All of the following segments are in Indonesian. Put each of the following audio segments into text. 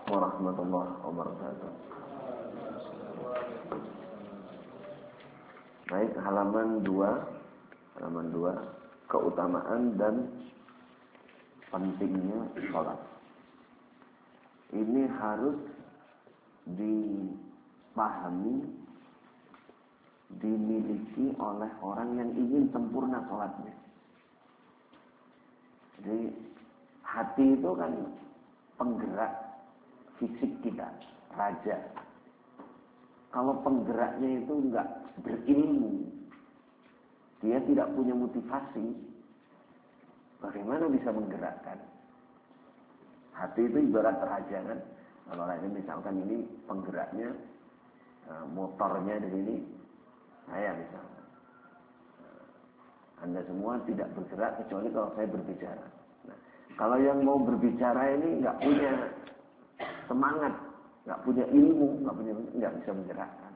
warahmatullahi wabarakatuh. Baik, halaman 2, keutamaan dan pentingnya sholat. Ini harus dipahami, dimiliki oleh orang yang ingin sempurna sholatnya. Jadi hati itu kan penggerak fisik kita, raja. Kalau penggeraknya itu enggak berilmu, dia tidak punya motivasi, bagaimana bisa menggerakkan? Hati itu ibarat raja kan. Kalau raja misalkan ini penggeraknya, motornya di sini, saya misalkan. Anda semua tidak bergerak kecuali kalau saya berbicara. Nah, kalau yang mau berbicara ini nggak punya semangat, nggak punya ilmu, nggak bisa menggerakkan.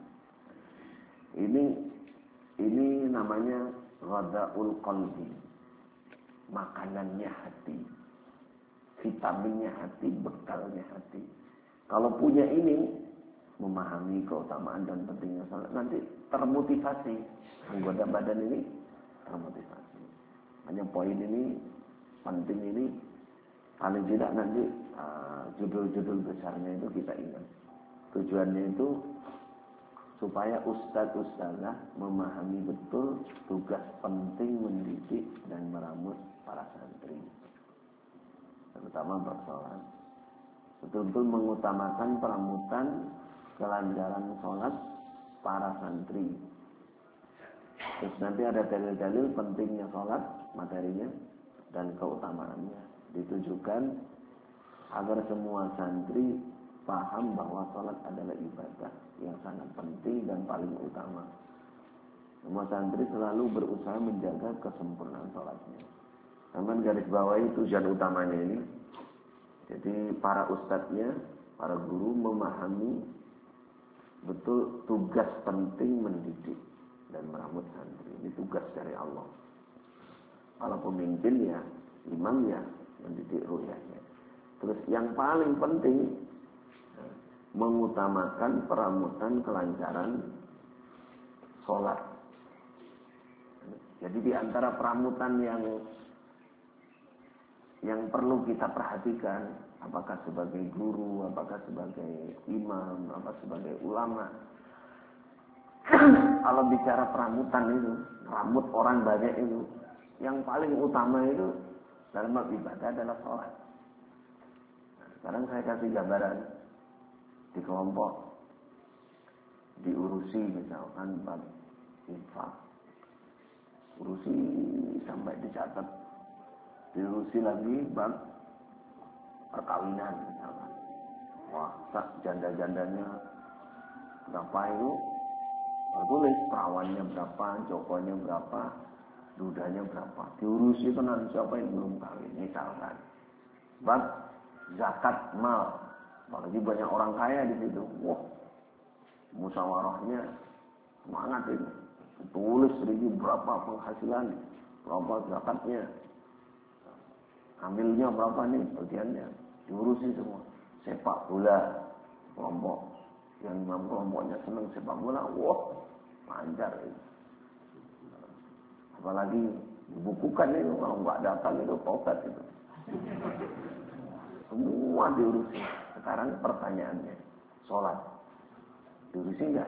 Ini namanya ghadhaul qalbi, makanannya hati, vitaminnya hati, bekalnya hati. Kalau punya ini, memahami keutamaan dan pentingnya salat, nanti termotivasi, anggota badan ini termotivasi. Hanya poin ini, penting ini, paling tidak nanti judul-judul besarnya itu kita ingat. Tujuannya itu supaya ustadz-ustadzah memahami betul tugas penting mendidik dan meramut para santri, terutama bersolat. Betul-betul mengutamakan peramutan kelancaran sholat para santri. Terus nanti ada dalil-dalil pentingnya sholat, materinya dan keutamaannya. Ditujukan agar semua santri paham bahwa sholat adalah ibadah yang sangat penting dan paling utama. Semua santri selalu berusaha menjaga kesempurnaan sholatnya. Namun garis bawahi tujuan utamanya ini. Jadi para ustadznya, para guru memahami betul tugas penting mendidik dan meramut santri. Ini tugas dari Allah. Kalau pemimpin ya, imam ya, mendidik ruhiyahnya. Terus yang paling penting, mengutamakan peramutan kelancaran sholat. Jadi di antara peramutan yang perlu kita perhatikan, apakah sebagai guru, apakah sebagai imam, apakah sebagai ulama. Kalau bicara peramutan itu, rambut orang banyak itu, yang paling utama itu dalam ibadah adalah sholat. Nah, sekarang saya kasih gambaran di kelompok, diurusi misalkan bab infak, urusi sampai dicatat, diurusi lagi bab perkawinan misalkan. Wah, janda-jandanya berapa itu? Tulis perawannya berapa, jokonya berapa, dudanya berapa. Diurusi tenan siapa yang belum kawin misalkan. Bab zakat mal, apalagi banyak orang kaya di situ. Wah, musyawarahnya semangat ini. Tulis berapa penghasilan, berapa zakatnya, ambilnya berapa nih bagiannya, diurusi semua. Sepak bola, kelompok yang imam kelompoknya senang sepak bola, wah lancar itu. Apalagi dibukukan itu, kalau nggak datang itu tobat itu. Semua diurusi. Sekarang pertanyaannya, sholat diurusi nggak?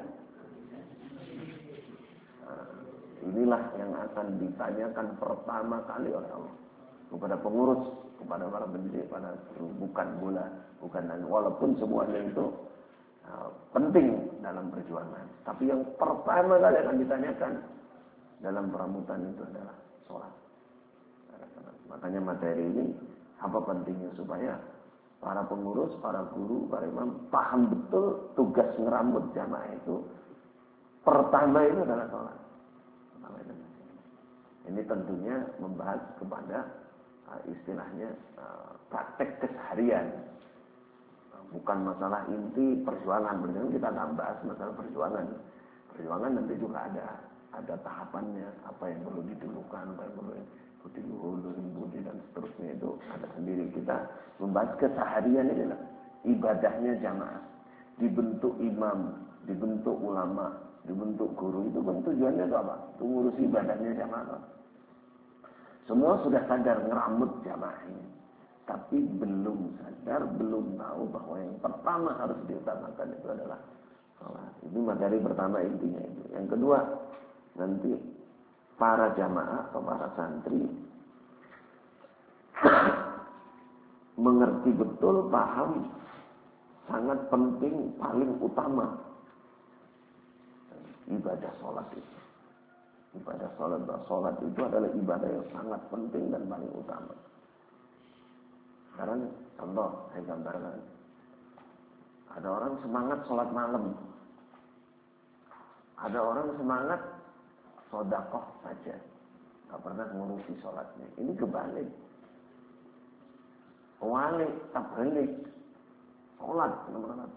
Nah, inilah yang akan ditanyakan pertama kali oleh Allah kepada pengurus, kepada para pendidik, pada bukan bola, bukan dan walaupun semuanya itu penting dalam perjuangan. Tapi yang pertama kali akan ditanyakan dalam peramutan itu adalah sholat. Makanya materi ini apa pentingnya supaya para pengurus, para guru, para imam paham betul tugas ngerambut jamaah itu. Pertama itu adalah sholat. Ini tentunya membahas kepada istilahnya praktek keseharian. Bukan masalah inti perjuangan. Benar kita akan bahas masalah perjuangan. Perjuangan nanti juga ada tahapannya, apa yang perlu didulukan, apa yang perlu diluhur, budi dan seterusnya itu ada sendiri. Kita membahas keseharian ini lah. ibadahnya jamaah. Dibentuk imam, dibentuk ulama, dibentuk guru, itu kan tujuannya itu apa? Itu ngurus ibadahnya jamaah. Semua sudah sadar ngeramut jamaah ini. Tapi belum sadar, belum tahu bahwa yang pertama harus diutamakan itu adalah sholat. Ini materi pertama intinya itu. Yang kedua, nanti para jamaah atau para santri mengerti betul, paham, sangat penting, paling utama ibadah sholat itu. Ibadah sholat itu adalah ibadah yang sangat penting dan paling utama. Sekarang contoh saya gambarkan, ada orang semangat sholat malam, ada orang semangat sodakoh saja, nggak pernah ngurusi sholatnya. Ini kebalik. Walik, tabalik, sholat nomor satu.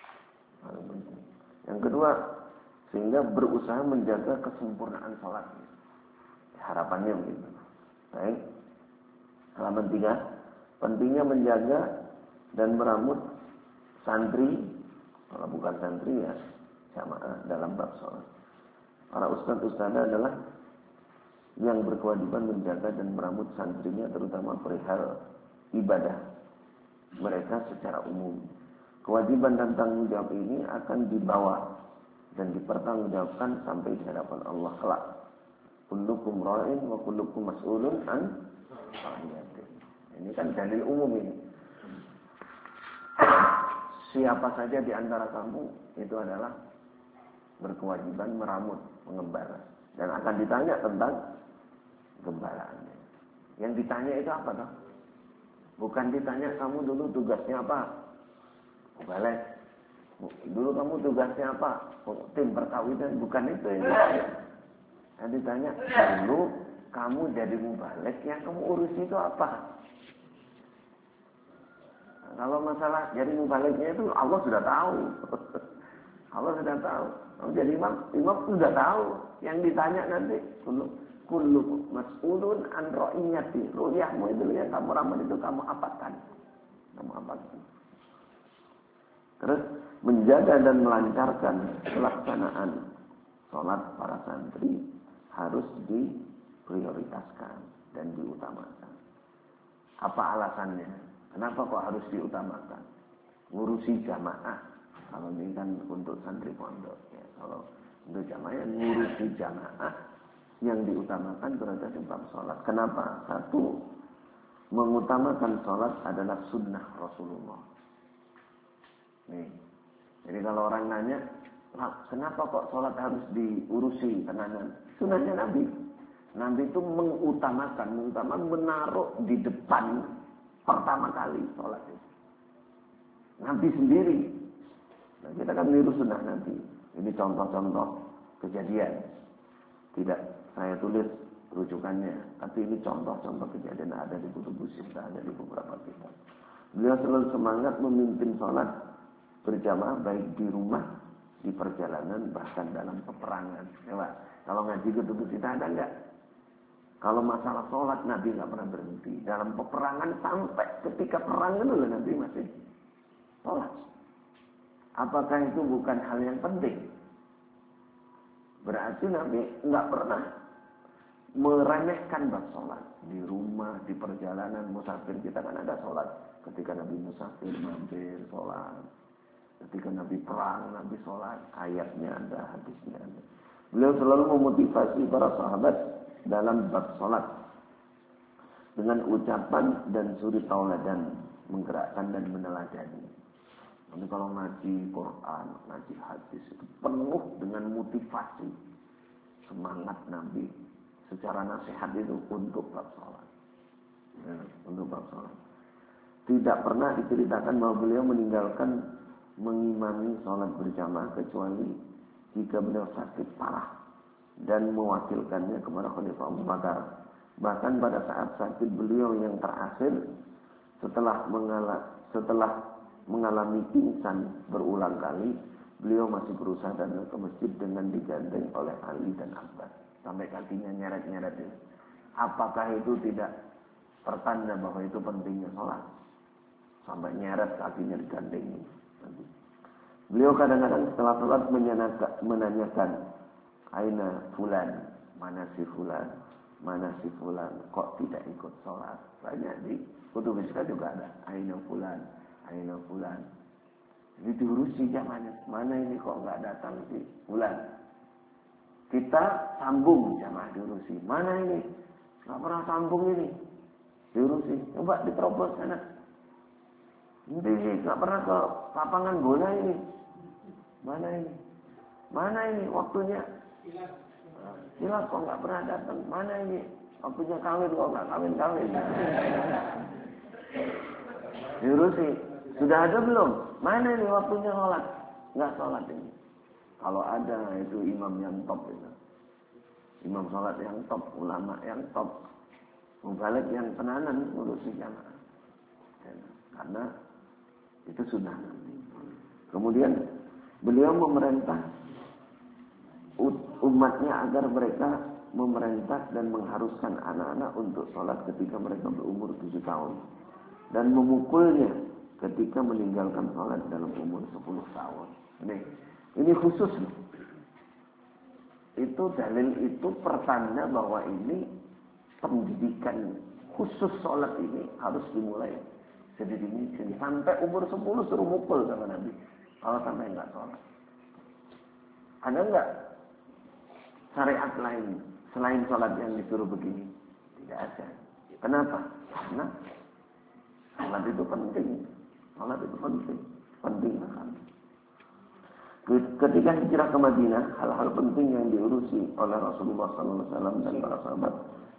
Yang kedua, sehingga berusaha menjaga kesempurnaan sholatnya. Harapannya begitu. Baik. Halaman 3, pentingnya menjaga dan meramut santri, kalau bukan santri ya jamaah dalam bab sholat. Para ustadz-ustadzah adalah yang berkewajiban menjaga dan meramut santrinya, terutama perihal ibadah mereka secara umum. Kewajiban dan tanggung jawab ini akan dibawa dan dipertanggungjawabkan sampai di hadapan Allah kelak. Kullukum ra'in wa kullukum mas'ulun an ra'iyatihi. Ini kan dalil umum ini. Siapa saja di antara kamu itu adalah berkewajiban meramut, mengembala, dan akan ditanya tentang gembalaannya. Yang ditanya itu apa toh? Bukan ditanya kamu dulu tugasnya apa? Balik. Dulu kamu tugasnya apa? Tim perkawinan. Bukan itu yang ditanya. Yang ditanya, dulu kamu jadi mubalik, yang kamu urus itu apa? Nah, kalau masalah jadi mubaliknya itu Allah sudah tahu. Allah sudah tahu. Kamu jadi imam sudah tahu. Yang ditanya nanti, kullu mas'ulun an ra'iyati. Ru'yahmu itu yang kamu ramal itu kamu apakan. Terus menjaga dan melancarkan pelaksanaan sholat para santri harus diprioritaskan dan diutamakan. Apa alasannya? Kenapa kok harus diutamakan? Ngurusi jamaah. Kalau ini kan untuk santri pondok. Ya. Kalau untuk jamaah, ngurusi jamaah. Yang diutamakan berada di bab sholat. Kenapa? Satu, mengutamakan sholat adalah sunnah Rasulullah. Nih, jadi kalau orang nanya, kenapa kok sholat harus diurusi? Karena sunnahnya Nabi. Nabi itu mengutamakan, menaruh di depan pertama kali sholat itu. Nabi sendiri. Nah, kita kan niru sunnah Nabi. Ini contoh-contoh kejadian. Tidak saya tulis rujukannya, tapi ini contoh-contoh kejadian ada di buku Sita, ada di beberapa kitab. Beliau selalu semangat memimpin sholat berjamaah baik di rumah, di perjalanan, bahkan dalam peperangan. Ya, kalau ngaji ke buku Sita ada enggak? Kalau masalah sholat Nabi nggak pernah berhenti. Dalam peperangan sampai ketika perang dulu Nabi masih sholat. Apakah itu bukan hal yang penting? Berarti Nabi nggak pernah meremehkan bab sholat. Di rumah, di perjalanan, musafir kita kan ada sholat. Ketika Nabi musafir, mampir, sholat. Ketika Nabi perang, Nabi sholat. Ayatnya ada, hadisnya ada. Beliau selalu memotivasi para sahabat dalam bab sholat. Dengan ucapan dan suri tauladan. Menggerakkan dan meneladani. Nanti kalau ngaji Quran, ngaji hadis itu penuh dengan motivasi semangat Nabi secara nasihat itu untuk bab sholat. Ya, untuk bab sholat. Tidak pernah diceritakan bahwa beliau meninggalkan mengimami sholat berjamaah kecuali jika beliau sakit parah dan mewakilkannya kepada Khalifah Abu Bakar. Bahkan pada saat sakit beliau yang terakhir setelah mengalami pingsan berulang kali, beliau masih berusaha datang ke masjid dengan digandeng oleh Ali dan Abbas. Sampai kakinya nyeret-nyeret itu. Apakah itu tidak pertanda bahwa itu pentingnya sholat? sampai nyeret kakinya digandeng. Beliau kadang-kadang setelah sholat menanyakan, aina fulan, mana si fulan, mana si fulan, kok tidak ikut sholat. Banyak di kutub kita juga ada, aina fulan, aina fulan. Jadi diurusi jamaahnya, mana ini kok nggak datang si fulan. Kita sambung jamaah diurusi, mana ini, nggak pernah sambung ini, diurusi, coba diterobos sana. Ini nggak pernah ke lapangan bola ini, mana ini waktunya. Silat kok nggak pernah datang, mana ini waktunya kawin kok nggak kawin. Diurusi, sudah ada belum? Mana ini waktunya sholat? Nggak sholat ini. Kalau ada itu imam yang top itu. Imam sholat yang top, ulama yang top. Mubalik yang tenanan ngurusi jamaah. Karena itu sunnah nanti. Kemudian beliau memerintah umatnya agar mereka memerintah dan mengharuskan anak-anak untuk sholat ketika mereka berumur 7 tahun. Dan memukulnya ketika meninggalkan sholat dalam umur 10 tahun. Ini khusus. Itu dalil itu pertanda bahwa ini pendidikan khusus sholat ini harus dimulai sedini sampai umur 10 suruh mukul sama Nabi. Kalau sampai enggak sholat. Ada enggak syariat lain selain sholat yang disuruh begini? Tidak ada. Kenapa? Karena sholat itu penting. Sholat itu penting. Penting sekali. Ketika hijrah ke Madinah, hal-hal penting yang diurusi oleh Rasulullah SAW dan para sahabat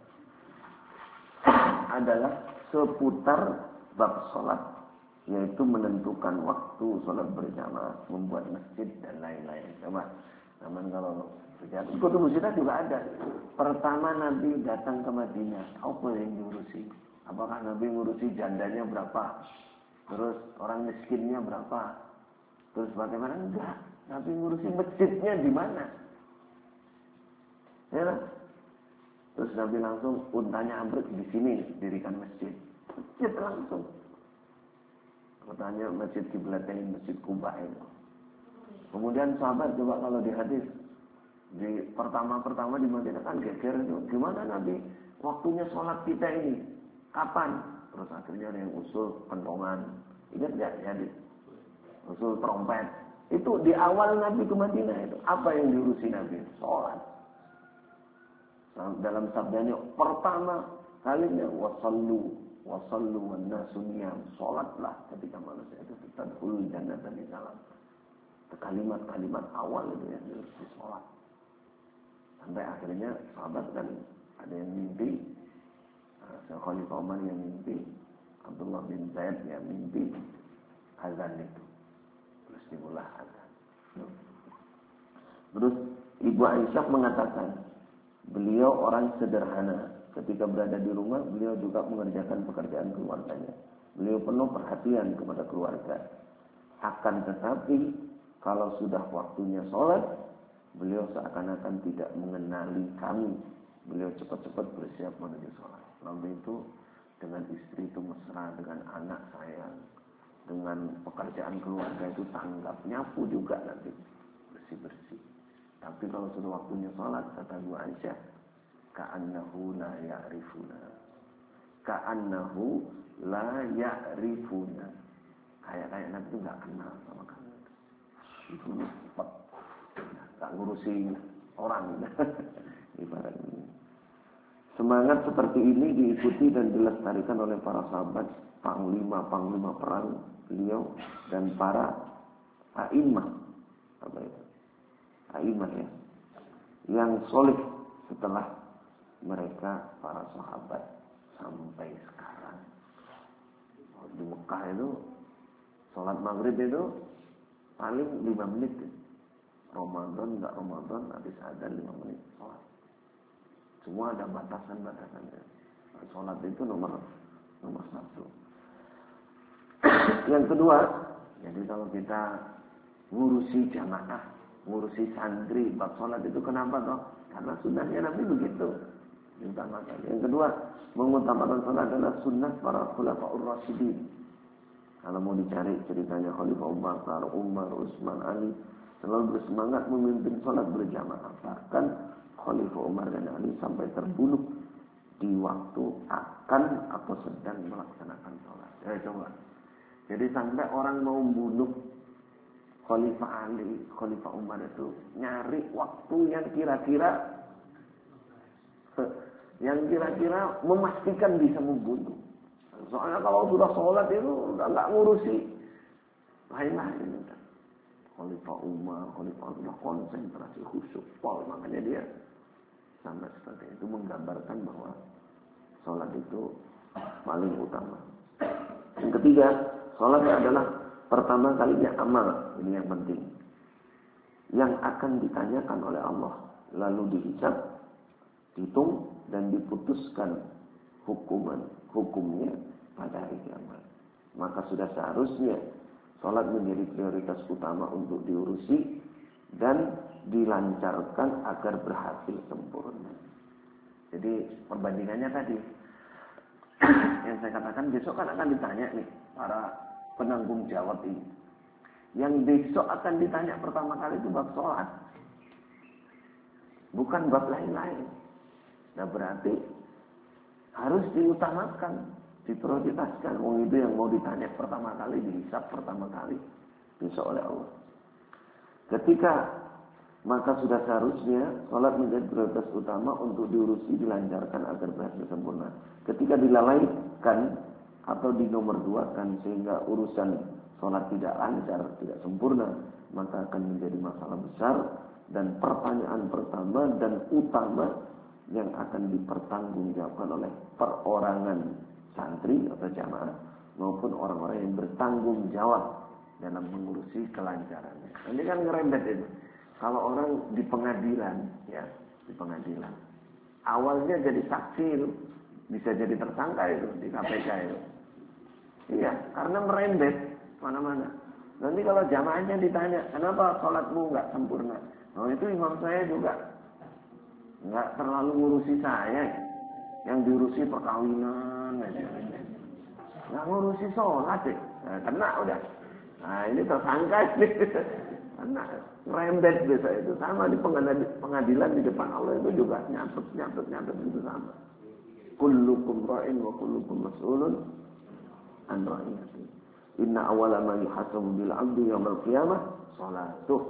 adalah seputar bab sholat, yaitu menentukan waktu sholat berjamaah, membuat masjid dan lain-lain. Coba, teman kalau bicara, kutub musyidah juga ada. Pertama Nabi datang ke Madinah, apa yang diurusi? Apakah Nabi ngurusi jandanya berapa? Terus orang miskinnya berapa? Terus bagaimana? Enggak. Nabi ngurusi masjidnya di mana? Ya. Terus Nabi langsung untanya Amr di sini dirikan masjid. Masjid langsung. Katanya masjid kiblatnya masjid Kuba itu. Kemudian sahabat coba kalau di hadis di pertama di Madinah kan geger itu. Gimana Nabi waktunya sholat kita ini? Kapan? Terus akhirnya ada yang usul pentongan. Ingat nggak hadis? Usul trompet. Itu di awal Nabi ke Madinah itu. Apa yang diurusi Nabi? Sholat. Dalam sabdanya pertama kalinya wasallu wan nasu niyam. Sholatlah ketika manusia itu tadkhulul jannata bi salam. Kalimat-kalimat awal itu yang diurusi sholat. Sampai akhirnya sahabat kan ada yang mimpi. Khalifah Umar yang mimpi. Abdullah bin Zaid yang mimpi azan itu. Terus dimulai azan. Terus Ibu Aisyah mengatakan, beliau orang sederhana. Ketika berada di rumah, beliau juga mengerjakan pekerjaan keluarganya. Beliau penuh perhatian kepada keluarga. Akan tetapi, kalau sudah waktunya sholat, beliau seakan-akan tidak mengenali kami. Beliau cepat-cepat bersiap menuju sholat. Nabi itu dengan istri itu mesra, dengan anak sayang, dengan pekerjaan keluarga itu tanggap, nyapu juga nanti bersih-bersih. Tapi kalau sudah waktunya sholat, kata Bu Aisyah, ka'annahu la ya'rifuna. Ka'annahu la ya'rifuna. Kayak Nabi itu gak kenal sama kami. Itu cepat. Gak ngurusi orang. Ibarat ini. Semangat seperti ini diikuti dan dilestarikan oleh para sahabat, panglima perang beliau dan para a'imah. Apa itu? A'imah ya. Yang soleh setelah mereka para sahabat sampai sekarang. Di Mekah itu sholat maghrib itu paling 5 menit. Ramadan enggak Ramadan habis adzan 5 menit sholat. Semua ada batasan-batasannya. Sholat itu nomor 1. Yang kedua, jadi kalau kita ngurusi jamaah, ngurusi santri, bab sholat itu kenapa toh? Karena sunnahnya Nabi begitu. Yang kedua, mengutamakan sholat adalah sunnah para khulafaur rasyidin. Kalau mau dicari ceritanya Khalifah Abu Bakar, Umar, Utsman, Ali selalu bersemangat memimpin sholat berjamaah. Bahkan Khalifah Umar dan Ali sampai terbunuh di waktu akan atau sedang melaksanakan sholat. Ya coba. Jadi sampai orang mau bunuh Khalifah Ali, Khalifah Umar itu nyari waktu yang kira-kira memastikan bisa membunuh. Soalnya kalau sudah sholat itu udah nggak ngurusi lain-lain. Khalifah Umar, Khalifah sudah konsentrasi khusyuk, makanya dia sampai seperti itu menggambarkan bahwa sholat itu paling utama. Yang ketiga, sholat adalah pertama kalinya amal, ini yang penting, yang akan ditanyakan oleh Allah, lalu dihisab, dihitung dan diputuskan hukumnya pada hari kiamat. Maka sudah seharusnya sholat menjadi prioritas utama untuk diurusi dan dilancarkan agar berhasil sempurna. Jadi perbandingannya tadi yang saya katakan, besok kan akan ditanya nih para penanggung jawab ini. Yang besok akan ditanya pertama kali itu bab sholat, bukan bab lain-lain. Nah berarti harus diutamakan, diprioritaskan. Itu yang mau ditanya pertama kali, dihisab pertama kali besok oleh Allah. Ketika maka sudah seharusnya sholat menjadi prioritas utama untuk diurusi, dilancarkan agar berhasil sempurna. Ketika dilalaikan atau dinomorduakan sehingga urusan sholat tidak lancar, tidak sempurna, maka akan menjadi masalah besar dan pertanyaan pertama dan utama yang akan dipertanggungjawabkan oleh perorangan santri atau jamaah maupun orang-orang yang bertanggung jawab dalam mengurusi kelancarannya. Ini kan ngerembet itu. Kalau orang di pengadilan, ya di pengadilan, awalnya jadi saksi itu, bisa jadi tersangka itu di KPK itu. Iya, karena merembet mana-mana. Nanti kalau jamaahnya ditanya, kenapa sholatmu nggak sempurna? Oh itu imam saya juga nggak terlalu ngurusi saya, yang diurusi perkawinan aja, nggak ngurusi sholat deh. Nah, kena udah. Nah ini tersangka ini. Karena merembet biasa itu sama di pengadilan di depan Allah itu juga nyatut itu sama. Kullukum ra'in wa kullukum mas'ulun an ra'iyati. Inna awwala ma yuhasabu bil 'abdi yaumil qiyamah shalatuh.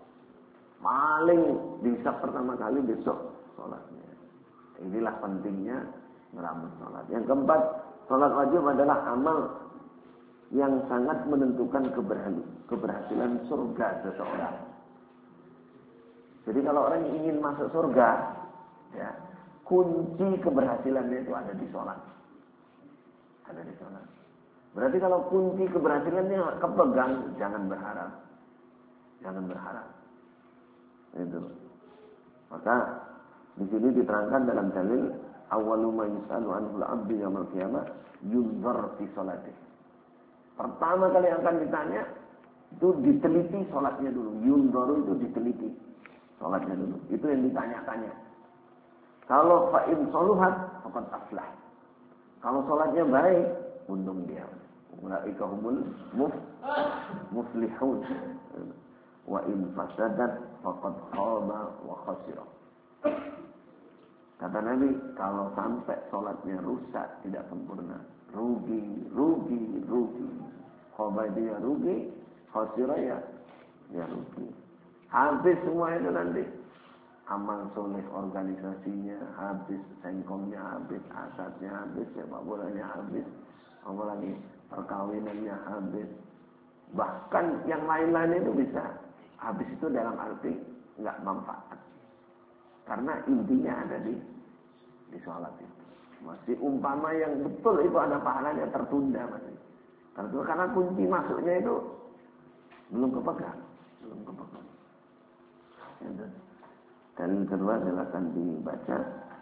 Paling bisa pertama kali besok salatnya. Inilah pentingnya meramal salat. Yang keempat, salat wajib adalah amal yang sangat menentukan keberhasilan surga seseorang. Jadi kalau orang ingin masuk surga, ya, kunci keberhasilannya itu ada di sholat. Ada di sholat. Berarti kalau kunci keberhasilannya kepegang, jangan berharap. Jangan berharap. Itu. Maka di sini diterangkan dalam dalil awwalu ma yus'alu anhu al-'abdu yaumil qiyamah yunzar fi sholatihi. Pertama kali yang akan ditanya itu diteliti sholatnya dulu. Yunzaru itu diteliti sholatnya dulu. Itu yang ditanya-tanya. Kalau fa'in sholuhat faqad aflah. Kalau sholatnya baik, untung dia. Ulaika humul muflihun. Wa in fasadat faqad khaba wa khasira. Kata Nabi, kalau sampai sholatnya rusak, tidak sempurna, rugi. Khaba dia rugi, khasira ya rugi. Habis semua itu nanti. Amal soleh organisasinya habis, sengkongnya habis, asadnya habis, sepak bolanya habis, apalagi perkawinannya habis. Bahkan yang lain-lain itu bisa habis itu dalam arti nggak manfaat. Karena intinya ada di sholat itu. Masih umpama yang betul itu ada pahalanya tertunda masih. Karena kunci masuknya itu belum kepegang. Dan kedua silakan dibaca.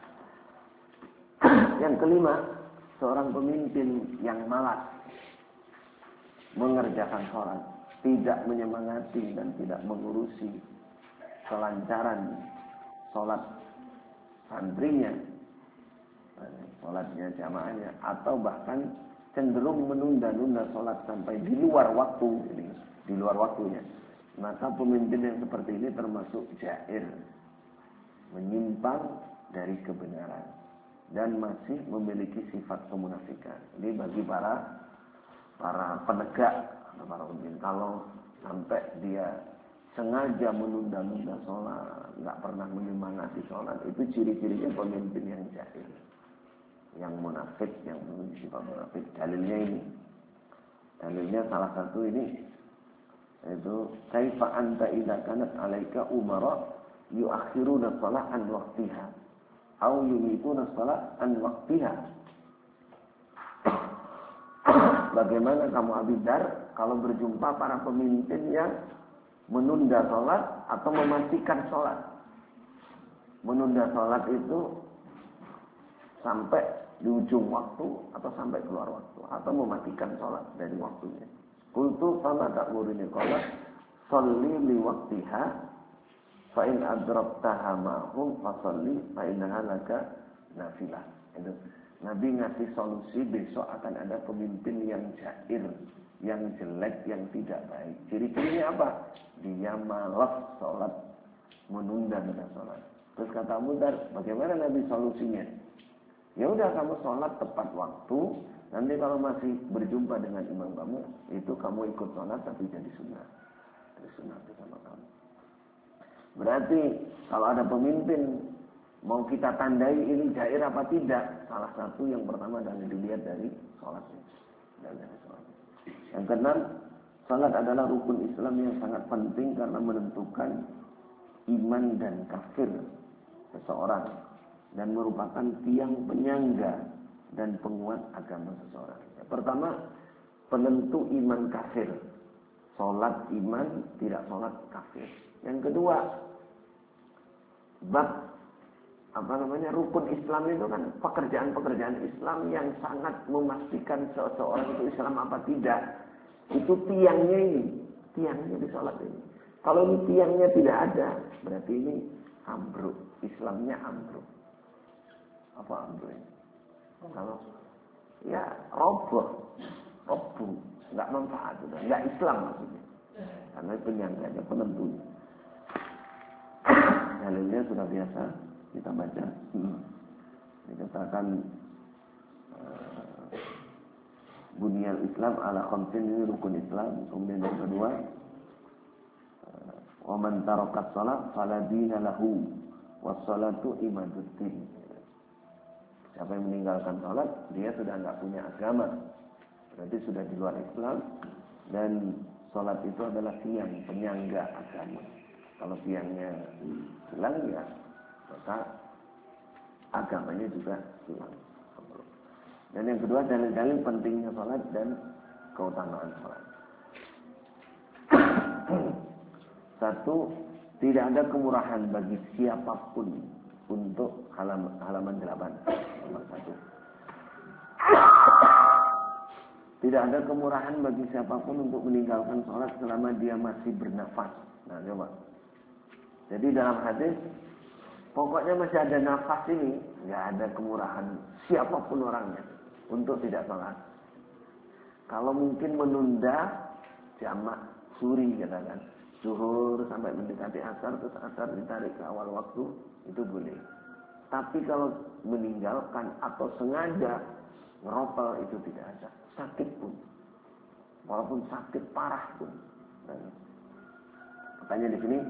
Yang kelima, seorang pemimpin yang malas mengerjakan sholat, tidak menyemangati dan tidak mengurusi kelancaran sholat santrinya, sholatnya jamaahnya, atau bahkan cenderung menunda-nunda sholat sampai di luar waktu, di luar waktunya, maka pemimpin yang seperti ini termasuk jair, menyimpang dari kebenaran dan masih memiliki sifat kemunafikan. Ini bagi para penegak atau para pemimpin, kalau sampai dia sengaja menunda-nunda sholat, nggak pernah menyemangati sholat, itu ciri-cirinya pemimpin yang jair, yang munafik, yang memiliki sifat munafik. Dalilnya salah satu ini, itu kaifa anta idza kanat alaika umara yuakhiruna shalah an waqtiha au yumituna shalah an waqtiha. Bagaimana kamu Abi Dar kalau berjumpa para pemimpin yang menunda sholat atau mematikan sholat? Menunda sholat itu sampai di ujung waktu atau sampai keluar waktu, atau mematikan sholat dari waktunya. Qultu fama ta'muruni, qala sholli li waqtiha fa in adraktaha ma'hum fa sholli fa innaha laka nafilah. Itu Nabi ngasih solusi, besok akan ada pemimpin yang jair, yang jelek, yang tidak baik. Ciri-cirinya apa? Dia malas sholat, menunda-nunda sholat. Terus kata Abu Dar, bagaimana Nabi solusinya? Ya udah, kamu sholat tepat waktu. Nanti kalau masih berjumpa dengan imam kamu, itu kamu ikut sholat tapi jadi sunnah. Jadi sunnah bersama kamu. Berarti kalau ada pemimpin, mau kita tandai ini jair apa tidak? Salah satu yang pertama adalah dilihat dari sholatnya. Yang keenam, sholat adalah rukun Islam yang sangat penting karena menentukan iman dan kafir seseorang dan merupakan tiang penyangga dan penguat agama seseorang. Pertama, penentu iman kafir. Sholat iman, tidak sholat kafir. Yang kedua, rukun Islam itu kan pekerjaan-pekerjaan Islam yang sangat memastikan seseorang itu Islam apa tidak. Itu tiangnya di sholat ini. Kalau ini tiangnya tidak ada, berarti ini ambruk, Islamnya ambruk. Apa ambruk ini? Kalau ya roboh, nggak manfaat, nggak Islam maksudnya. Karena penyangganya, penentunya. Dalilnya sudah biasa kita baca. Dikatakan bunyal Islam ala khamsin, ini rukun Islam. Kemudian yang kedua, wa man tarakat shalah fala dina lahu was salatu imaduddin. Siapa yang meninggalkan salat, dia sudah enggak punya agama. Berarti sudah di luar Islam, dan salat itu adalah tiang penyangga agama. Kalau tiangnya hilang, ya maka agamanya juga hilang. Dan yang kedua, dalil-dalil pentingnya salat dan keutamaan salat. Satu, tidak ada kemurahan bagi siapapun untuk halaman 8. Nomor 1. Tidak ada kemurahan bagi siapapun untuk meninggalkan sholat selama dia masih bernafas. Nah, coba. Jadi dalam hadis, pokoknya masih ada nafas ini, nggak ada kemurahan siapapun orangnya untuk tidak sholat. Kalau mungkin menunda jamak suri, katakan zuhur sampai mendekati asar, terus asar ditarik ke awal waktu, itu boleh. Tapi kalau meninggalkan atau sengaja ngeropel, itu tidak ada. Sakit pun, walaupun sakit parah pun. Makanya di sini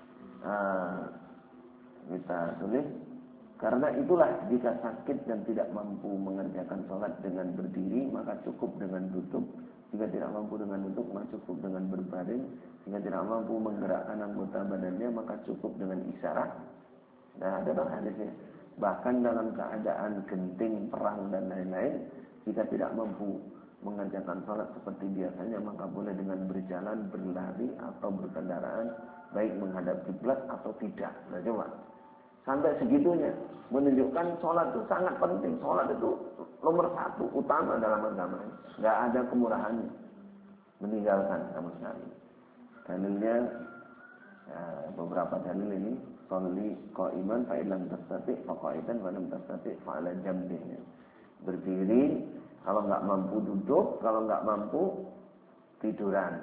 kita tulis, karena itulah jika sakit dan tidak mampu mengerjakan sholat dengan berdiri, maka cukup dengan duduk. Jika tidak mampu dengan duduk, maka cukup dengan berbaring. Jika tidak mampu menggerakkan anggota badannya, maka cukup dengan isyarat. Nah, ada dong hadisnya. Bahkan dalam keadaan genting, perang dan lain-lain, jika tidak mampu mengerjakan sholat seperti biasanya, maka boleh dengan berjalan, berlari atau berkendaraan, baik menghadap kiblat atau tidak. Nah, coba. Sampai segitunya menunjukkan sholat itu sangat penting. Sholat itu nomor 1, utama dalam agama. Nggak ada kemurahannya meninggalkan sama sekali. Dalilnya beberapa dalil ini. Sholli qa'iman fa illam tastati' fa qa'idan wa lam tastati' fa 'ala jambin. Berdiri Kalau nggak mampu duduk, kalau nggak mampu tiduran.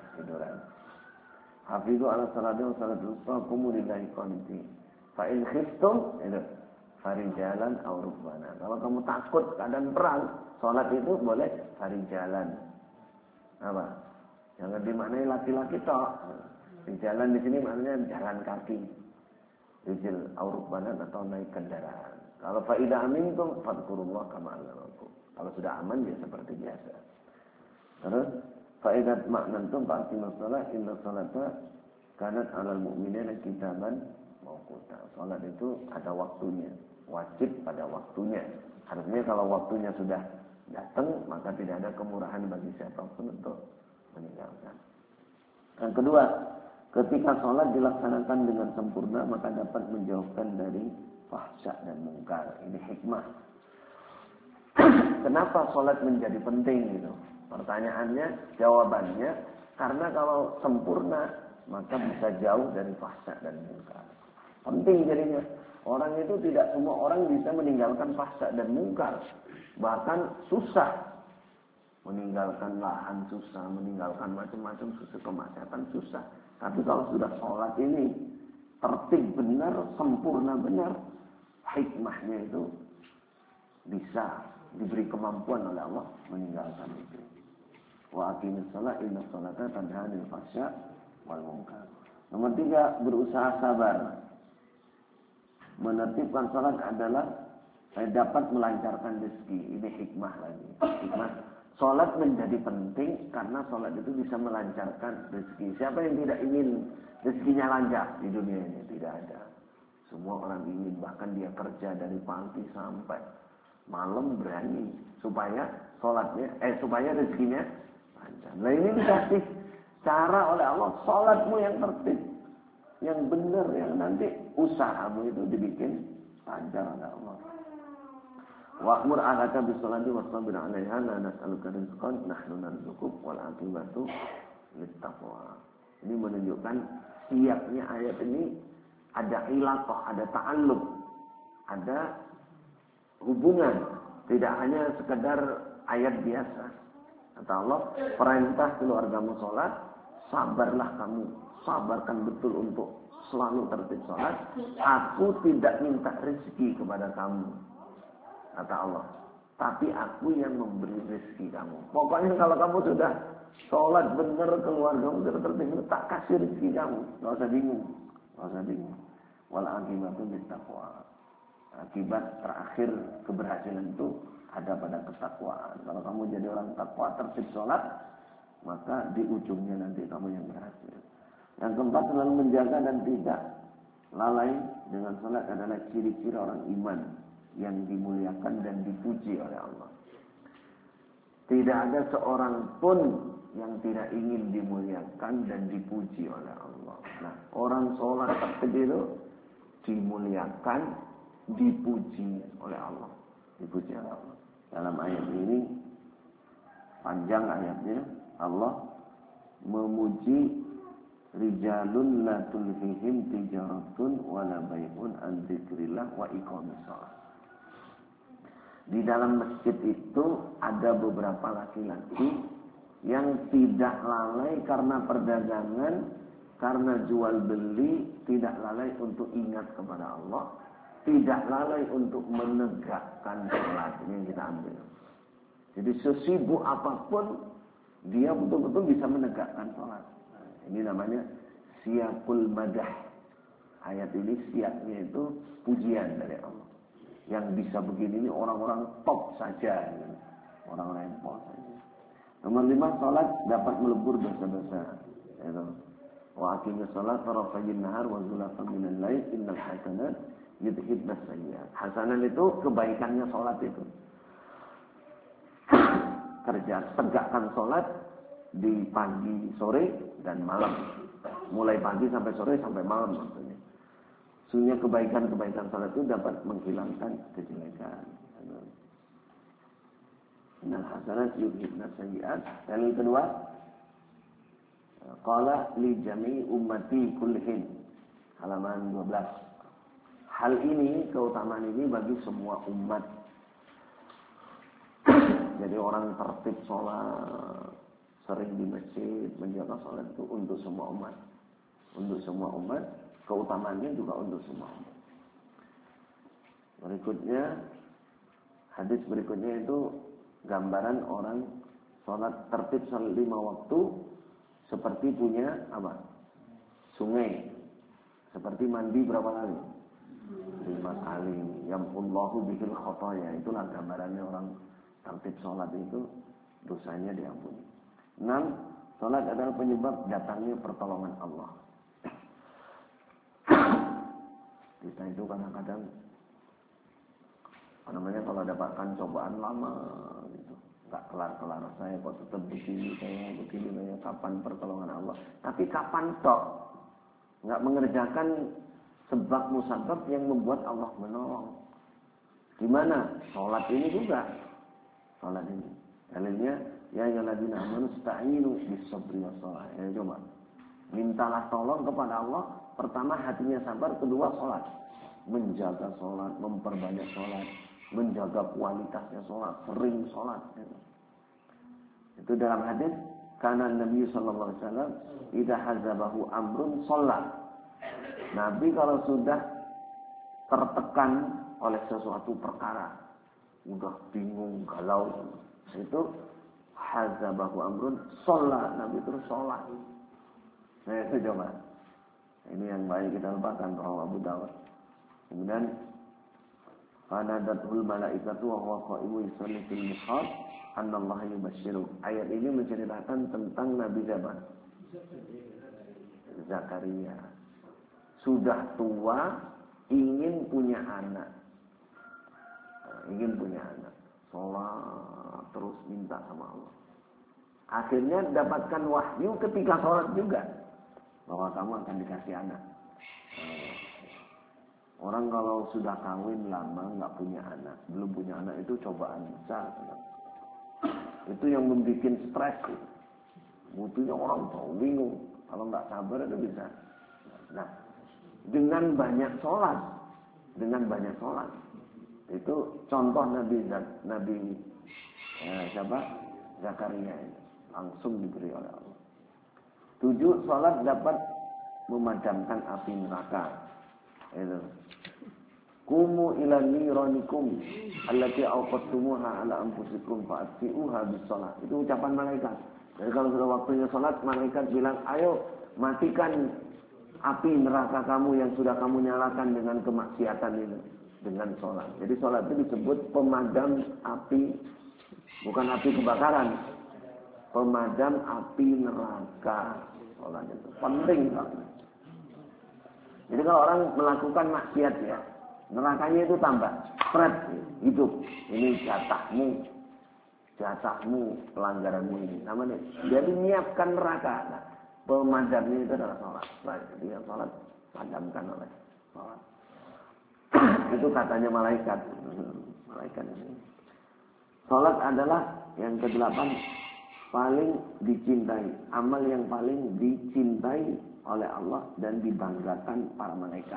Hafizu ala salati wa salatul wusta qumu lillahi qanitin. Fa in khiftum itu farijalan aw rukbana. Kalau kamu takut keadaan perang, salat itu boleh farijalan. Apa? Jangan dimaknai laki-laki tok. Di jalan di sini maknanya jalan kaki. Rijil aw rukbana atau naik kendaraan. Kalau fa idza amintum fadhkurullah kama allamakum. Kalau sudah aman ya seperti biasa. Terus faedat maknantum fa'timus shalah inna sholata kanat 'alal mu'minina kitaban mawquta. Salat itu ada waktunya, wajib pada waktunya. Artinya kalau waktunya sudah datang maka tidak ada kemurahan bagi siapapun untuk meninggalkan. Yang kedua, ketika salat dilaksanakan dengan sempurna maka dapat menjauhkan dari fahsya dan mungkar. Ini hikmah. Kenapa salat menjadi penting gitu? Pertanyaannya, jawabannya, karena kalau sempurna, maka bisa jauh dari fahsya dan mungkar. Penting jadinya. Orang itu tidak semua orang bisa meninggalkan fahsya dan mungkar. Bahkan susah. Meninggalkan lahan susah, meninggalkan macam-macam susah, kemaksiatan susah. Tapi kalau sudah sholat ini, tertib benar, sempurna benar, hikmahnya itu bisa diberi kemampuan oleh Allah meninggalkan itu. Wa aqimis shalah inna sholata tanha 'anil fahsya wal munkar. Nomor 3, berusaha sabar. Menertibkan salat adalah dapat melancarkan rezeki. Ini hikmah lagi. Hikmah. Salat menjadi penting karena salat itu bisa melancarkan rezeki. Siapa yang tidak ingin rezekinya lancar di dunia ini? Tidak ada. Semua orang ingin, bahkan dia kerja dari pagi sampai malam berani supaya supaya rezekinya lancar. Nah ini dikasih cara oleh Allah, salatmu yang tertib, yang benar, yang nanti usahamu itu dibikin lancar oleh Allah. Wa'mur ahlaka bis-sholati wastabir 'alaiha la nas'aluka rizqan nahnu narzuquk wal 'aqibatu lit-taqwa. Ini menunjukkan siapnya ayat ini ada ilaqah, ada ta'alluq, ada hubungan, tidak hanya sekedar ayat biasa. Kata Allah, perintah keluargamu sholat, sabarlah kamu, sabarkan betul untuk selalu tertib sholat. Aku tidak minta rezeki kepada kamu, kata Allah, tapi aku yang memberi rezeki kamu. Pokoknya kalau kamu sudah sholat benar, keluargamu sudah tertib, tak kasih rezeki kamu, nggak usah bingung. Wal aqibatu lit-taqwa. Akibat terakhir keberhasilan itu ada pada ketakwaan. Kalau kamu jadi orang takwa, tertib sholat, maka di ujungnya nanti kamu yang berhasil. Yang keempat, selalu menjaga dan tidak lalai dengan sholat adalah ciri-ciri orang iman yang dimuliakan dan dipuji oleh Allah. Tidak ada seorang pun yang tidak ingin dimuliakan dan dipuji oleh Allah. Nah, orang sholat tertib itu dimuliakan, dipuji oleh Allah. Dipuji oleh Allah. Dalam ayat ini, panjang ayatnya, Allah memuji rijalun la tulhihim tijaratun wala bai'un an dzikrillah wa iqamis shalah. Di dalam masjid itu ada beberapa laki-laki yang tidak lalai karena perdagangan, karena jual beli, tidak lalai untuk ingat kepada Allah, tidak lalai untuk menegakkan sholat. Ini yang kita ambil. Jadi sesibuk apapun, dia betul-betul bisa menegakkan sholat. Nah, ini namanya siyaqul madah. Ayat ini siyaqnya itu pujian dari Allah. Yang bisa begini ini orang-orang top saja. Orang-orang yang top saja. Nomor 5, sholat dapat melebur dosa-dosa. Wa aqimis shalah tarafayin nahar wa zulafan minal lail innal hasanat yudhibnas sayyi'at. Hasanat itu kebaikannya sholat itu. Kerja, tegakkan sholat di pagi, sore, dan malam. Mulai pagi sampai sore sampai malam maksudnya. Sehingga kebaikan-kebaikan sholat itu dapat menghilangkan kejelekan. Innal hasanat yudhibnas sayyi'at. Dan yang kedua, qala li jami'i ummati kullihim. Halaman 12. Hal ini, keutamaan ini bagi semua umat. Jadi orang tertib sholat, sering di masjid, menjaga sholat itu untuk semua umat. Untuk semua umat, keutamaannya juga untuk semua umat. Berikutnya, hadis berikutnya itu gambaran orang sholat tertib sholat 5 waktu seperti punya apa? Sungai. Seperti mandi berapa kali? 5 kali. Yamhullahu bihil khotoya. Itulah gambarannya orang tertib sholat itu dosanya diampuni. 6. Sholat adalah penyebab datangnya pertolongan Allah. Kita itu kadang-kadang kalau dapatkan cobaan lama gitu, nggak kelar-kelar, saya kok tetap begini, saya kapan pertolongan Allah? Tapi kapan tok? Nggak mengerjakan sebab musabab yang membuat Allah menolong. Gimana? Sholat ini juga. Sholat ini. Dalilnya, ya ayyuhalladzina amanu ista'inu bis-sabri was-shalah. Ya coba. Mintalah tolong kepada Allah. Pertama hatinya sabar, kedua sholat. Menjaga sholat, memperbanyak sholat, menjaga kualitasnya sholat, sering sholat. Itu dalam hadis, karena Nabi sallallahu alaihi wasallam idza hazabahu amrun sholat. Nabi kalau sudah tertekan oleh sesuatu perkara, udah bingung, galau, itu hazabahu amrun sholat. Nabi terus sholat. Nah itu coba. Ini yang baik kita lupakan, rawahu Abu Dawud. Kemudian fanadatul malaikatu wa huwa qa'imun yusalli fil mihrab annallaha yubashshiru. Ayat ini menceritakan tentang Nabi Zakaria. Sudah tua, ingin punya anak. Sholat terus minta sama Allah. Akhirnya dapatkan wahyu ketika sholat juga, bahwa kamu akan dikasih anak. Orang kalau sudah kawin lama nggak punya anak, belum punya anak, itu cobaan besar. Itu yang membuat stres. Butuhnya orang tahu bingung. Kalau nggak sabar itu bisa. Nah, dengan banyak sholat, itu contoh Nabi Zakaria ini langsung diberi oleh Allah. 7. Sholat dapat memadamkan api neraka. Itu. Kumu ila niranikum allati awqattumuha ala anfusikum fa'atfi'uha bis-shalah. Itu ucapan malaikat. Jadi kalau sudah waktunya sholat, malaikat bilang, ayo matikan api neraka kamu yang sudah kamu nyalakan dengan kemaksiatan ini, dengan sholat. Jadi sholat itu disebut pemadam api, bukan api kebakaran, pemadam api neraka. Sholat itu penting banget. Jadi kalau orang melakukan maksiat ya, nerakanya itu tambah stres hidup. Ini jatahmu, pelanggaranmu ini. Namanya. Jadi menyiapkan neraka. Nah, pemadamnya itu adalah sholat. Jadi yang sholat padamkan oleh sholat. Itu katanya malaikat. Malaikat ini. Sholat adalah yang ke-8 paling dicintai. Amal yang paling dicintai oleh Allah dan dibanggakan para malaikat.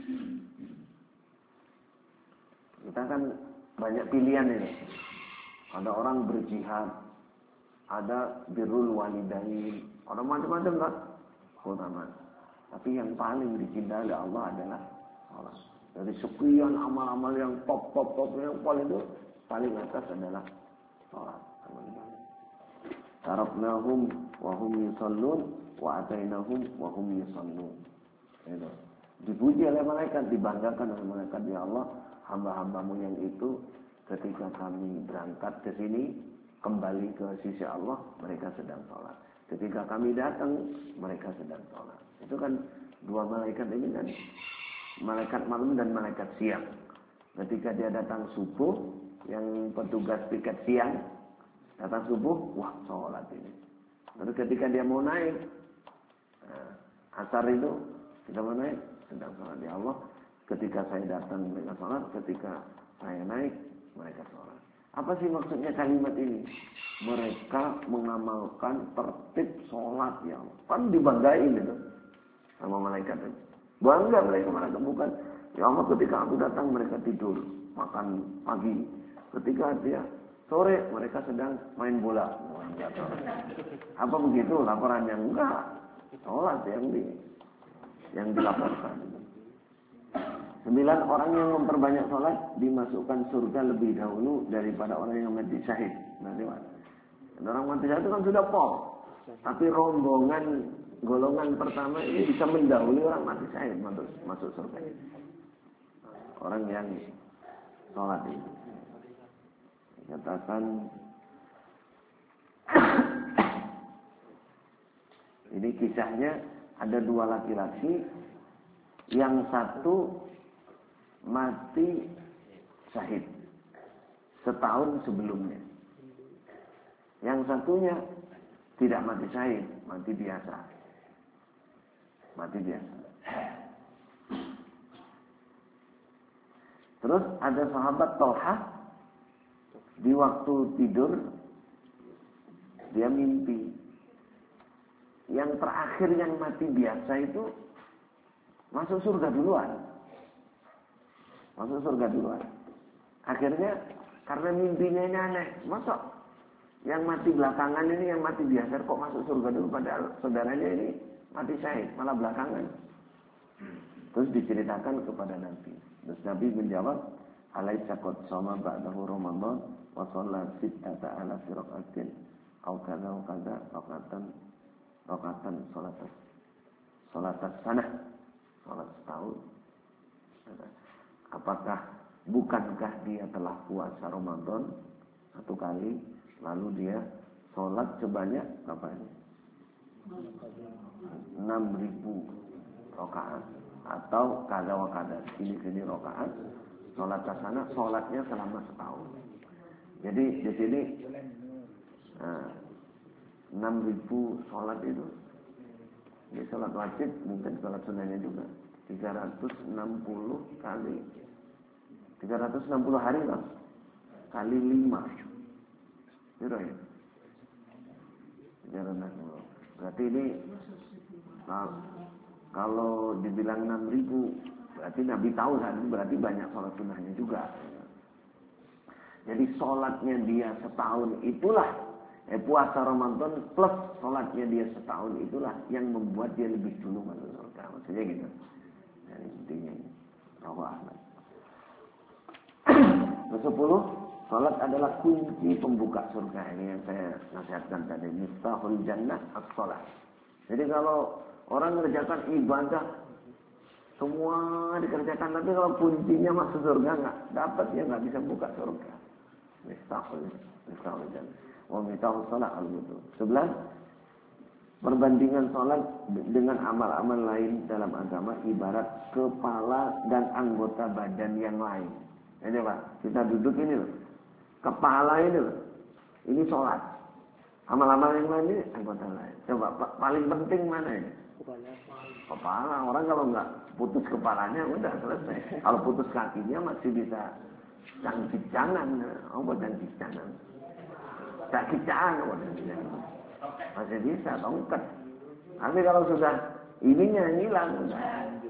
Kita kan banyak pilihan ini. Ada orang berjihad, ada birrul walidain, ada macam-macam kan keutamaan. Tapi yang paling dicintai oleh Allah adalah sholat. Dari sekian amal-amal yang top yang paling atas adalah sholat. Taraknahum wa hum yusallun wa atainahum wa hum yusallun. Itu. Dipuji oleh malaikat, dibanggakan oleh malaikat, ya Allah, hamba-hambamu yang itu ketika kami berangkat ke sini, kembali ke sisi Allah, mereka sedang sholat. Ketika kami datang, mereka sedang sholat. Itu kan dua malaikat ini kan, malaikat malam dan malaikat siang. Ketika dia datang subuh, yang petugas piket siang, datang subuh, wah sholat ini. Lalu ketika dia mau naik, asar itu, kita mau naik, sedang sholat. Ya Allah, ketika saya datang mereka sholat, ketika saya naik, mereka sholat. Apa sih maksudnya kalimat ini? Mereka mengamalkan tertib sholat ya Allah. Kan dibanggain itu sama malaikat itu. Bangga mereka bukan. Ya Allah, ketika aku datang mereka tidur, makan pagi. Ketika dia Sore mereka sedang main bola. Apa begitu laporannya? Enggak. Sholat yang dilaporkan. 9 orang yang memperbanyak sholat dimasukkan surga lebih dahulu daripada orang yang mati syahid. Nanti orang mati syahid itu kan sudah pol. Tapi golongan pertama ini bisa mendahului orang mati syahid masuk surga. Orang yang sholat itu. Katakan ini kisahnya ada 2 laki-laki, yang satu mati syahid setahun sebelumnya, yang satunya tidak mati syahid, mati biasa. Terus ada sahabat Thalhah, di waktu tidur dia mimpi yang terakhir yang mati biasa itu masuk surga duluan. Akhirnya karena mimpinya ini aneh, masa yang mati belakangan ini yang mati biasa kok masuk surga dulu, padahal saudaranya ini mati syahid malah belakangan. Terus diceritakan kepada Nabi. Terus Nabi menjawab, "Alaisa qad shoma ba'dahu Ramadan wa shalla sittata ala raqatin aw kadza wa kadza raqatan salatas sanah." Salat setahun. Bukankah dia telah puasa Ramadan 1 kali, lalu dia sholat sebanyak berapa ini? 6.000 rakaat atau kada wa kada, ini rakaat, sholat tasana, sholatnya selama setahun. Jadi di sini 6.000 sholat itu, ya sholat wajib mungkin sholat sunnahnya juga 360 kali 360 hari lah kali 5 gitu ya. 360. Berarti ini kalau dibilang 6.000 berarti Nabi tahu kan, berarti banyak sholat sunnahnya juga. Jadi sholatnya dia setahun itulah, puasa Ramadan plus sholatnya dia setahun itulah yang membuat dia lebih dulu masuk surga. Maksudnya gitu. Jadi intinya ini. Rawahu Ahmad. Ke-10, sholat adalah kunci pembuka surga. Ini yang saya nasihatkan tadi. Miftahul jannah as-sholat. Jadi kalau orang mengerjakan ibadah semua dikerjakan, tapi kalau kuncinya masuk surga nggak dapat, dia nggak bisa buka surga. Miftahul jannah. Wa miftahul sholat al-wudu. 11, perbandingan sholat dengan amal-amal lain dalam agama ibarat kepala dan anggota badan yang lain. Ini Pak, kita duduk ini loh, kepala ini loh, ini sholat. Amal-amal yang lain ini anggota lain. Coba paling penting mana ini? Kepala. Orang kalau nggak putus kepalanya udah selesai. Kalau putus kakinya masih bisa cangkicangan. Apa cangkicangan? Cangkicangan. Masih bisa, tongkat. Tapi kalau sudah ininya hilang, udah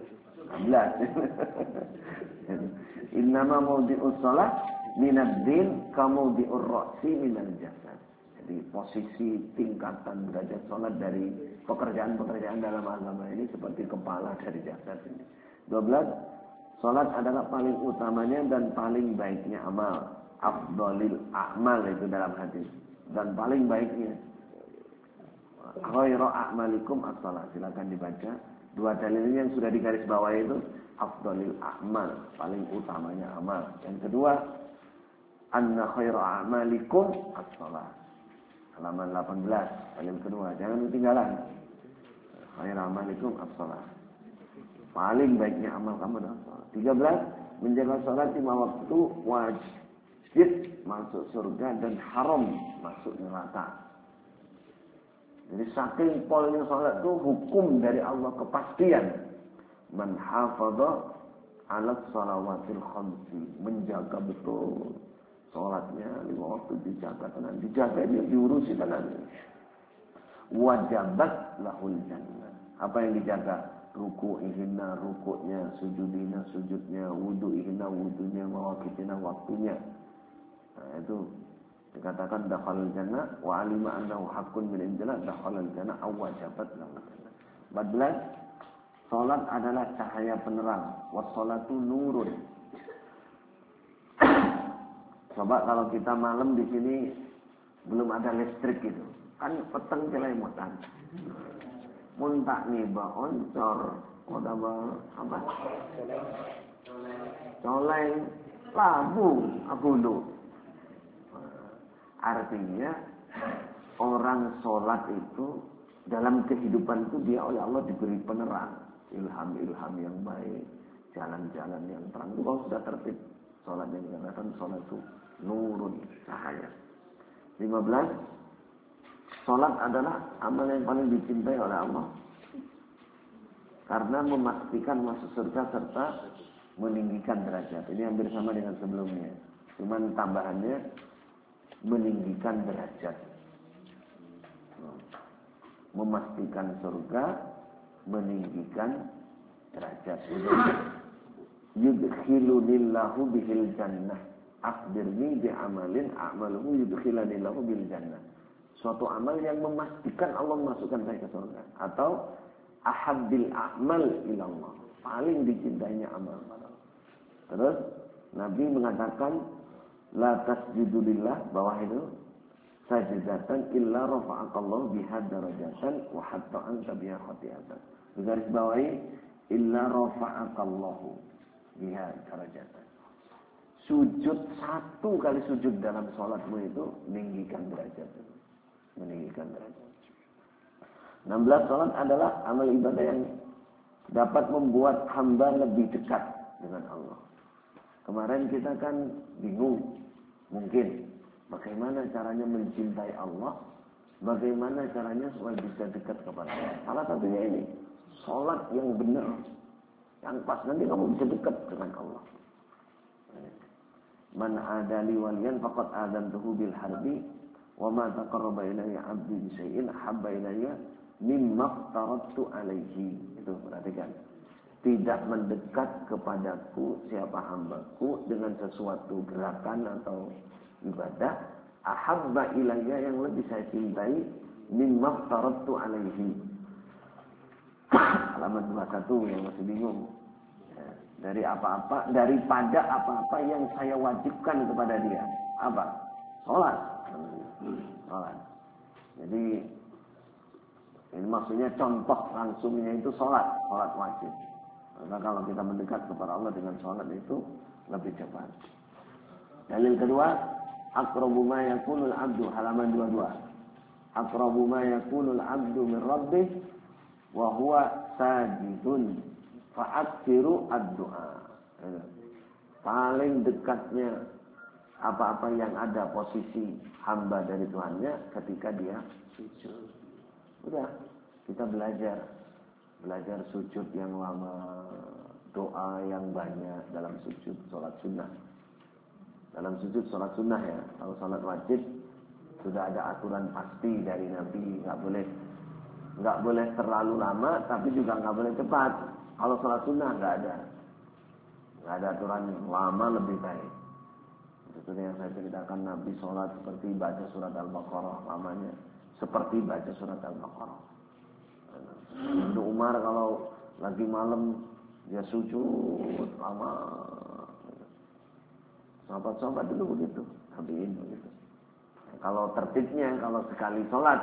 11. Innama mawdi'us shalah minad din ka mawdi'ur ra'si minal jasad. Jadi posisi tingkatan derajat salat dari pekerjaan-pekerjaan dalam agama ini seperti kepala dari jasad ini. 12. Salat adalah paling utamanya dan paling baiknya amal. Afdhalil a'mal itu dalam hadis. Dan paling baiknya. Khairu a'malikum as-shalah. Silakan dibaca. 2 dalilnya yang sudah digaris bawah itu afdhalil a'mal, paling utamanya amal. Yang kedua, anna khairu a'malikum as-shalah. Halaman 18, yang kedua, jangan ketinggalan. Khairu a'malikum as-shalah. Paling baiknya amal kamu adalah salat. 13, menjaga salat 5 waktu wajib masuk surga dan haram masuk neraka. Jadi saking polnya salat itu hukum dari Allah, kepastian. Man hafadha 'ala shalawatil khamsi, menjaga betul salatnya 5 waktu, dijaga tenan, dijaga dia diurusi tenan. Wajabat lahul jannah. Apa yang dijaga? Ruku'ihina rukuknya, sujudina sujudnya, wudu'ihina wudunya, mawaqitina waktunya. Nah, itu Dikatakan dakhalal jannah wa alima annahu haqqun min indillah dakhalal jannah aw wajabat lahu. 14. Salat adalah cahaya penerang. Was-salatu nurun. Coba kalau kita malam di sini belum ada listrik gitu. Kan peteng celemotan. Muntak nih oncor, udah apa? Coleng, labu, abulu. Artinya orang sholat itu dalam kehidupan itu dia oleh Allah diberi penerang, ilham-ilham yang baik, jalan-jalan yang terang. Itu kalau sudah tertib sholat yang dikatakan sholat itu nurun, cahaya. 15. Sholat adalah amal yang paling dicintai oleh Allah karena memastikan masuk surga serta meninggikan derajat. Ini hampir sama dengan sebelumnya, cuman tambahannya meninggikan derajat. Memastikan surga, meninggikan derajat. Yudkhilunillahu bihil jannah. Akhbirni bi'amalin a'maluhu yudkhilanillahu bil jannah. Suatu amal yang memastikan Allah memasukkan saya ke surga. Atau ahabbil a'mal ilallah. Paling dicintainya amal. Terus Nabi mengatakan la tasjudu lillah, bawah itu sajidatan illa rafa'akallahu biha darajatan wa hatta anta biha khati'atan. Garis bawahi illa rafa'akallahu biha darajatan. Sujud, satu kali sujud dalam sholatmu itu meninggikan derajat. Meninggikan derajat. 16. Salat adalah amal ibadah yang dapat membuat hamba lebih dekat dengan Allah. Kemarin kita kan bingung, mungkin bagaimana caranya mencintai Allah, bagaimana caranya supaya bisa dekat kepada Allah. Salah satunya ini, salat yang benar, yang pas, nanti kamu bisa dekat dengan Allah. Man adali waliyan faqad adantuhu bil harbi wa ma taqarraba ilayya 'abdi bi syai'in habba ilayya mimma aftaratu alaihi. Itu perhatikan. Tidak mendekat kepadaku siapa hambaku dengan sesuatu gerakan atau ibadah ahabba ilayya yang lebih saya cintai mimma aftaratu alaihi. Halaman 21 yang masih bingung. Dari apa-apa, daripada apa-apa yang saya wajibkan kepada dia. Apa? Sholat. Sholat. Jadi ini maksudnya contoh langsungnya itu sholat. Sholat wajib. Maka kalau kita mendekat kepada Allah dengan sholat itu lebih cepat. Dalil kedua, aqrabu ma yakunul abdu, halaman 22. Aqrabu ma yakunul abdu min rabbih wa huwa sajidun fa'aksiru ad-du'a. Paling dekatnya apa-apa yang ada posisi hamba dari Tuhannya ketika dia sujud. Udah, kita belajar sujud yang lama, doa yang banyak dalam sujud sholat sunnah. Dalam sujud sholat sunnah ya, kalau sholat wajib sudah ada aturan pasti dari Nabi, nggak boleh terlalu lama, tapi juga nggak boleh cepat. Kalau sholat sunnah nggak ada aturan lama lebih baik. Itu yang saya ceritakan, Nabi sholat seperti baca surat Al-Baqarah, lamanya seperti baca surat Al-Baqarah. Ibnu Umar kalau lagi malam dia sujud lama. Sahabat-sahabat dulu begitu, tabi'in begitu. Kalau tertibnya, kalau sekali sholat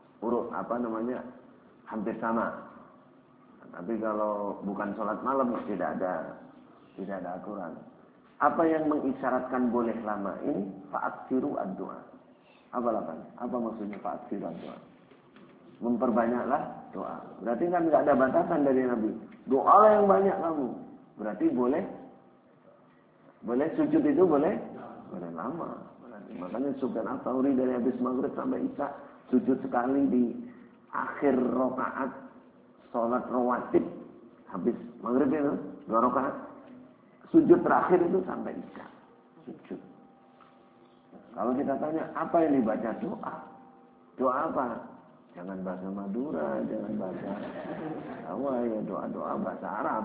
hampir sama. Tapi kalau bukan sholat malam tidak ada aturan. Apa yang mengisyaratkan boleh lama ini? Fa'aksiru ad-du'a. Apa maksudnya fa'aksiru ad-du'a? Memperbanyaklah doa. Berarti kan nggak ada batasan dari Nabi. Doa yang banyak kamu. Berarti boleh sujud itu boleh lama. Makanya Sufyan Ats-Tsauri dari habis maghrib sampai isya sujud sekali di akhir rakaat sholat rawatib, habis maghrib itu 2 rakaat, sujud terakhir itu sampai isya sujud. Kalau kita tanya apa yang dibaca, doa apa? Jangan bahasa Madura, jangan bahasa Jawa, ya doa bahasa Arab.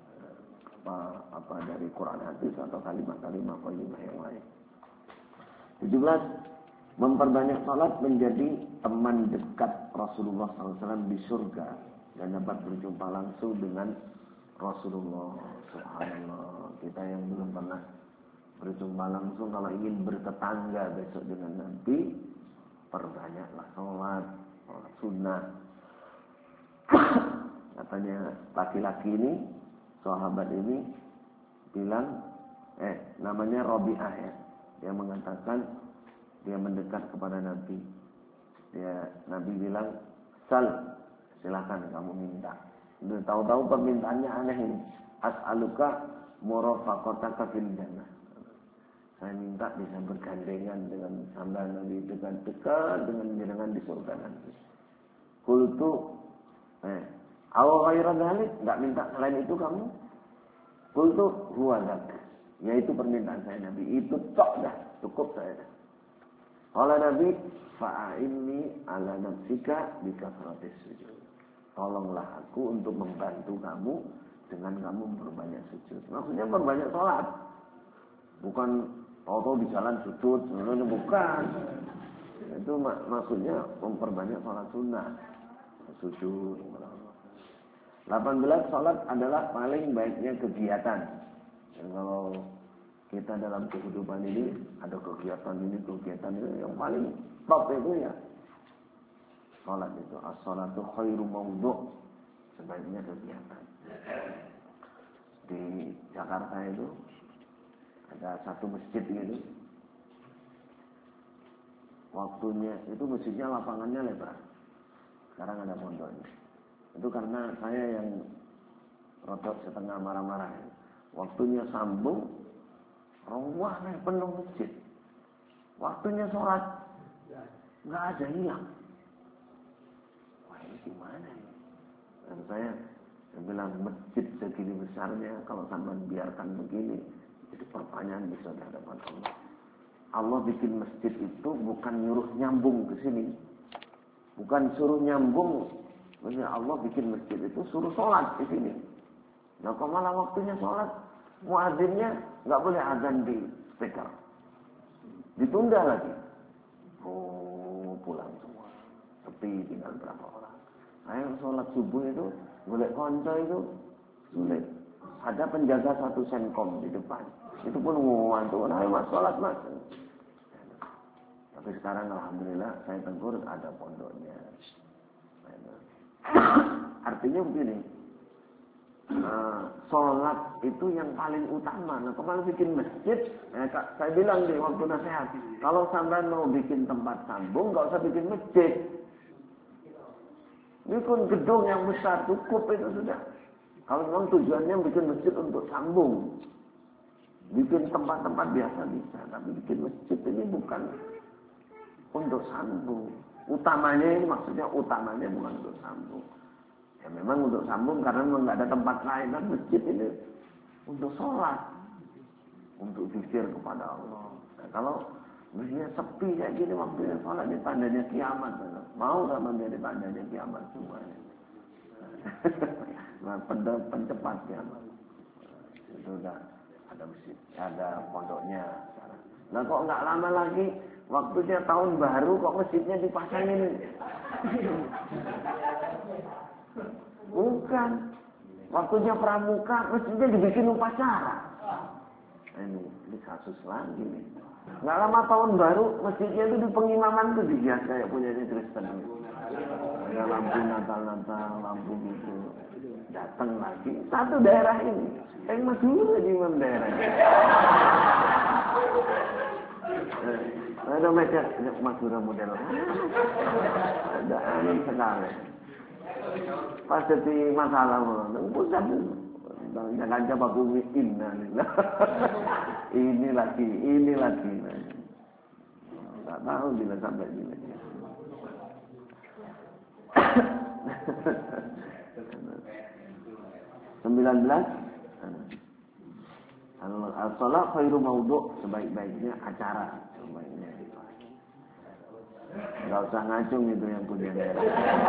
Apa dari Quran hadis atau kalimat-kalimat qayyimah yang lain. 17. Memperbanyak salat menjadi teman dekat Rasulullah SAW di surga dan dapat berjumpa langsung dengan Rasulullah. Subhanallah, kita yang belum pernah berjumpa langsung, kalau ingin bertetangga besok dengan Nabi, perbanyaklah sholat sunnah. Katanya laki-laki ini, sahabat ini bilang, namanya Rabi'ah ya, dia mengatakan dia mendekat kepada Nabi. Nabi bilang, sal, silakan kamu minta. Tahu-tahu permintaannya aneh ini. As'aluka murafaqataka fil jannah. Saya minta bisa bergandengan dengan hamba Nabi, dekat dengan jenengan di surga nanti. Qultu, aw ghaira dzalik, enggak minta selain itu kamu? Qultu huwa dzak. Yaitu permintaan saya Nabi, itu tok dah, cukup saya dah. Qala Nabi, fa'inni ala nafsika bi kasratis sujud. Tolonglah aku untuk membantu kamu dengan kamu berbanyak sujud. Maksudnya berbanyak salat. Bukan tahu-tahu di jalan sujud, sebenarnya bukan. Itu maksudnya memperbanyak salat sunnah. Sujud. 18, salat adalah paling baiknya kegiatan. Dan kalau kita dalam kehidupan ini ada kegiatan ini yang paling top itu ya salat itu. As-salatu khairu mawdu', sebaiknya kegiatan. Di Jakarta itu ada satu masjid gitu. Waktunya itu masjidnya lapangannya lebar. Sekarang ada pondoknya. Itu karena saya yang rotok setengah marah-marah. Waktunya sambung, ruangnya penuh masjid. Waktunya sholat, nggak ada hilang. Wah, ini gimana ini? Dan saya bilang, masjid segini besarnya, kalau sampai biarkan begini, itu pertanyaan bisa di hadapan Allah. Allah bikin masjid itu bukan nyuruh nyambung ke sini, bukan suruh nyambung. Maksudnya Allah bikin masjid itu suruh sholat di sini. Nah, kok malah waktunya sholat, muadzinnya nggak boleh azan di speaker, ditunda lagi. Oh, pulang semua, sepi, tinggal berapa orang. Saya sholat subuh itu, golek konco itu sulit. Ada penjaga satu senkom di depan, itu pun ngantuk. Nah, mas sholat mas. Tapi sekarang alhamdulillah saya tegur ada pondoknya. Artinya begini, sholat itu yang paling utama. Nah, kalau bikin masjid, saya bilang di waktu nasihat, kalau sampai mau bikin tempat sambung, nggak usah bikin masjid. Bikin gedung yang besar, cukup itu sudah. Kalau memang tujuannya bikin masjid untuk sambung, bikin tempat-tempat biasa bisa, tapi bikin masjid ini bukan untuk sambung. Utamanya ini maksudnya utamanya bukan untuk sambung. Ya memang untuk sambung karena memang nggak ada tempat lain. Dan masjid ini untuk sholat, untuk zikir kepada Allah. Nah, kalau masjidnya sepi kayak gini waktunya sholat, ini tandanya kiamat. Mau nggak menjadi tandanya kiamat semuanya? Nah, pencepat kiamat. Itu udah ada masjid, ada pondoknya. Nah, kok nggak lama lagi, waktunya tahun baru kok masjidnya dipasangin? Bukan. Waktunya pramuka, masjidnya dibikin upacara. Ini kasus lagi nih. Nggak lama tahun baru, masjidnya itu di pengimaman itu dihias kayak punyanya Kristen. Ada lampu Natal, lampu gitu. Datang lagi satu daerah ini, yang masuk di imam daerah. Ada macam Madura model. Ada aneh sekali. Pas jadi masalah pusat jangan coba bumi ini lagi. Nggak tahu bila sampai sini. 19. Al-salat khairu mawdu', sebaik-baiknya acara. Enggak usah ngacung itu yang punya daerah.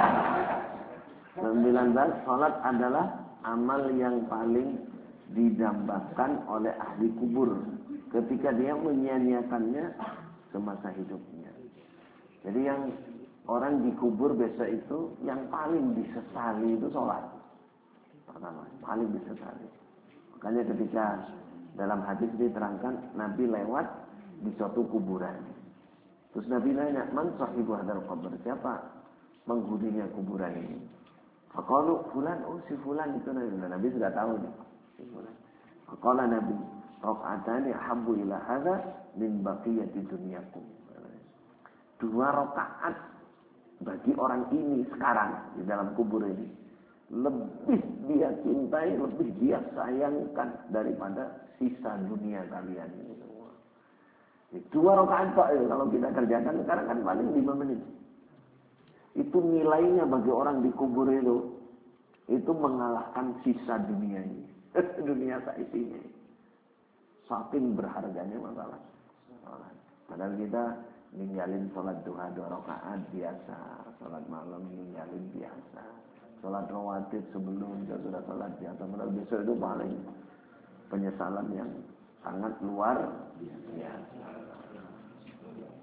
19. Salat adalah amal yang paling didambakan oleh ahli kubur. Ketika dia menyia-nyiakannya semasa hidupnya. Jadi yang orang dikubur besok itu yang paling disesali itu sholat. Pertama, paling disesali. Makanya ketika dalam hadis diterangkan Nabi lewat di suatu kuburan. Terus Nabi nanya, "Man sahibu hadzal qabr?" Siapa penghuninya kuburan ini? Faqalu fulan, oh si fulan itu Nabi sudah tahu nih. Si fulan. Faqala Nabi, "Raq'atani ahabbu ila hadza min baqiyati dunyakum." 2 rakaat bagi orang ini sekarang di dalam kubur ini lebih dia cintai, lebih dia sayangkan daripada sisa dunia kalian ini semua. 2 rakaat Pak, kalau kita kerjakan sekarang kan paling 5 menit. Itu nilainya bagi orang di kubur itu mengalahkan sisa dunia ini. Dunia seisinya. Saking berharganya masalah. Padahal kita ninggalin sholat duha 2 rakaat biasa, sholat malam ninggalin biasa, sholat rawatib sebelum sudah sholat biasa. Padahal besok itu paling penyesalan yang sangat luar biasa.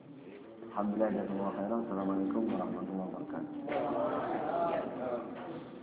Alhamdulillah jazakumullah khairan. Assalamualaikum warahmatullahi wabarakatuh.